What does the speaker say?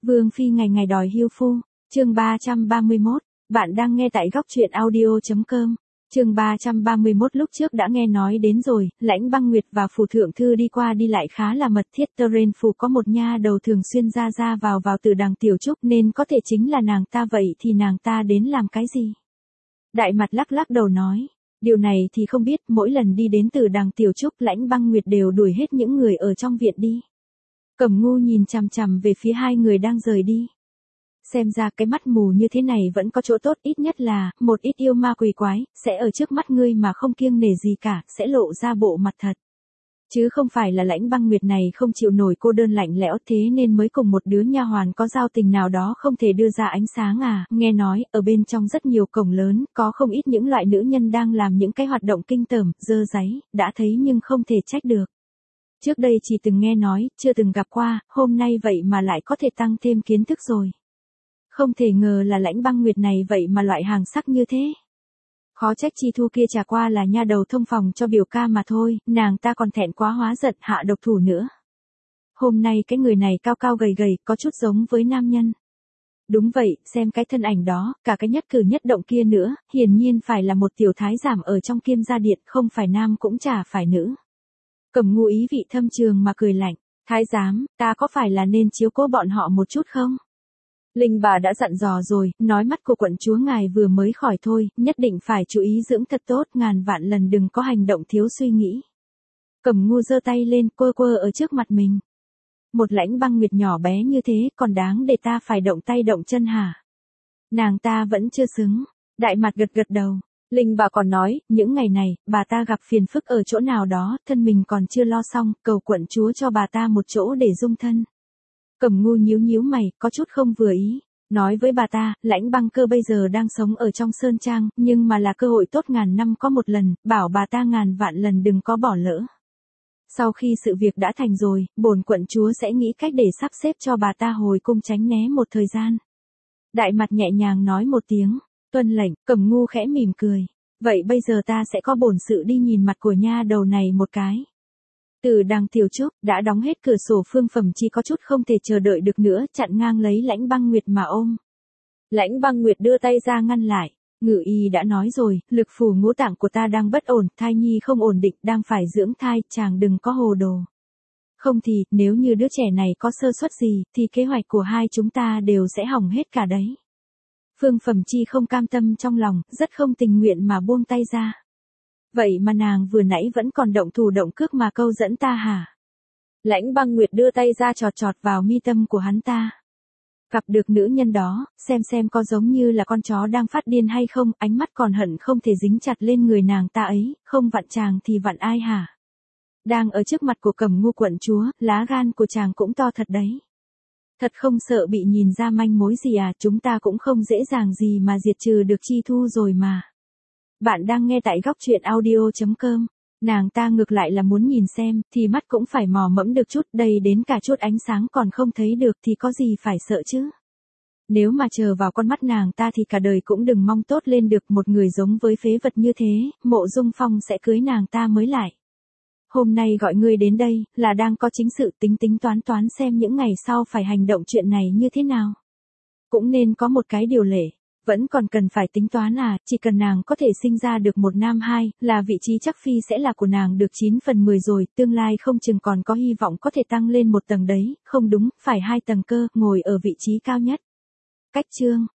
Vương phi ngày ngày đòi hưu phu, chương 331, bạn đang nghe tại góc truyện audio.com. Chương 331 lúc trước đã nghe nói đến rồi, Lãnh Băng Nguyệt và phủ thượng thư đi qua đi lại khá là mật thiết. Teren phủ có một nha đầu thường xuyên ra vào từ Đằng Tiểu Trúc nên có thể chính là nàng ta, vậy thì nàng ta đến làm cái gì? Đại Mặt lắc đầu nói, điều này thì không biết, mỗi lần đi đến từ Đằng Tiểu Trúc Lãnh Băng Nguyệt đều đuổi hết những người ở trong viện đi. Cẩm Ngu nhìn chằm về phía hai người đang rời đi. Xem ra cái mắt mù như thế này vẫn có chỗ tốt, ít nhất là, một ít yêu ma quỷ quái, sẽ ở trước mắt ngươi mà không kiêng nể gì cả, sẽ lộ ra bộ mặt thật. Chứ không phải là Lãnh Băng Nguyệt này không chịu nổi cô đơn lạnh lẽo thế nên mới cùng một đứa nha hoàn có giao tình nào đó không thể đưa ra ánh sáng à, nghe nói, ở bên trong rất nhiều cổng lớn, có không ít những loại nữ nhân đang làm những cái hoạt động kinh tởm, dơ dáy, đã thấy nhưng không thể trách được. Trước đây chỉ từng nghe nói, chưa từng gặp qua, hôm nay vậy mà lại có thể tăng thêm kiến thức rồi. Không thể ngờ là Lãnh Băng Nguyệt này vậy mà loại hàng sắc như thế. Khó trách Chi Thu kia chả qua là nha đầu thông phòng cho biểu ca mà thôi, nàng ta còn thẹn quá hóa giận hạ độc thủ nữa. Hôm nay cái người này cao cao gầy gầy, có chút giống với nam nhân. Đúng vậy, xem cái thân ảnh đó, cả cái nhất cử nhất động kia nữa, hiển nhiên phải là một tiểu thái giám ở trong Kiêm gia điện, không phải nam cũng chả phải nữ. Cẩm Ngu ý vị thâm trường mà cười lạnh, thái giám, ta có phải là nên chiếu cố bọn họ một chút không? Linh bà đã dặn dò rồi, nói mắt của quận chúa ngài vừa mới khỏi thôi, nhất định phải chú ý dưỡng thật tốt, ngàn vạn lần đừng có hành động thiếu suy nghĩ. Cẩm Ngu giơ tay lên, quơ ở trước mặt mình. Một Lãnh Băng Nguyệt nhỏ bé như thế, còn đáng để ta phải động tay động chân hả? Nàng ta vẫn chưa xứng. Đại Mặt gật đầu. Linh bà còn nói, những ngày này, bà ta gặp phiền phức ở chỗ nào đó, thân mình còn chưa lo xong, cầu quận chúa cho bà ta một chỗ để dung thân. Cẩm Ngu nhíu mày, có chút không vừa ý. Nói với bà ta, Lãnh Băng Cơ bây giờ đang sống ở trong Sơn Trang, nhưng mà là cơ hội tốt ngàn năm có một lần, bảo bà ta ngàn vạn lần đừng có bỏ lỡ. Sau khi sự việc đã thành rồi, bổn quận chúa sẽ nghĩ cách để sắp xếp cho bà ta hồi cung tránh né một thời gian. Đại Mặt nhẹ nhàng nói một tiếng, tuân lệnh. Cẩm Ngu khẽ mỉm cười. Vậy bây giờ ta sẽ có bổn sự đi nhìn mặt của nha đầu này một cái. Từ Đằng Tiểu Trúc đã đóng hết cửa sổ, Phương Phẩm Chi có chút không thể chờ đợi được nữa, chặn ngang lấy Lãnh Băng Nguyệt mà ôm. Lãnh Băng Nguyệt đưa tay ra ngăn lại. Ngự y đã nói rồi, lực phủ ngũ tạng của ta đang bất ổn, thai nhi không ổn định, đang phải dưỡng thai, chàng đừng có hồ đồ. Không thì, nếu như đứa trẻ này có sơ suất gì, thì kế hoạch của hai chúng ta đều sẽ hỏng hết cả đấy. Phương Phẩm Chi không cam tâm trong lòng, rất không tình nguyện mà buông tay ra. Vậy mà nàng vừa nãy vẫn còn động thủ động cước mà câu dẫn ta hả? Lãnh Băng Nguyệt đưa tay ra chọt vào mi tâm của hắn ta. Gặp được nữ nhân đó, xem có giống như là con chó đang phát điên hay không, ánh mắt còn hận không thể dính chặt lên người nàng ta ấy, không vặn chàng thì vặn ai hả? Đang ở trước mặt của Cẩm Ngu quận chúa, lá gan của chàng cũng to thật đấy. Thật không sợ bị nhìn ra manh mối gì à, chúng ta cũng không dễ dàng gì mà diệt trừ được Chi Thu rồi mà. Bạn đang nghe tại góc truyện audio.com. Nàng ta ngược lại là muốn nhìn xem, thì mắt cũng phải mò mẫm được chút, đây đến cả chút ánh sáng còn không thấy được thì có gì phải sợ chứ. Nếu mà chờ vào con mắt nàng ta thì cả đời cũng đừng mong tốt lên được, một người giống với phế vật như thế, Mộ Dung Phong sẽ cưới nàng ta mới lại. Hôm nay gọi ngươi đến đây, là đang có chính sự tính toán xem những ngày sau phải hành động chuyện này như thế nào. Cũng nên có một cái điều lệ. Vẫn còn cần phải tính toán à, chỉ cần nàng có thể sinh ra được một nam hai, là vị trí chắc phi sẽ là của nàng được 9 phần 10 rồi, tương lai không chừng còn có hy vọng có thể tăng lên một tầng đấy, không đúng, phải 2 tầng cơ, ngồi ở vị trí cao nhất. Cách chương.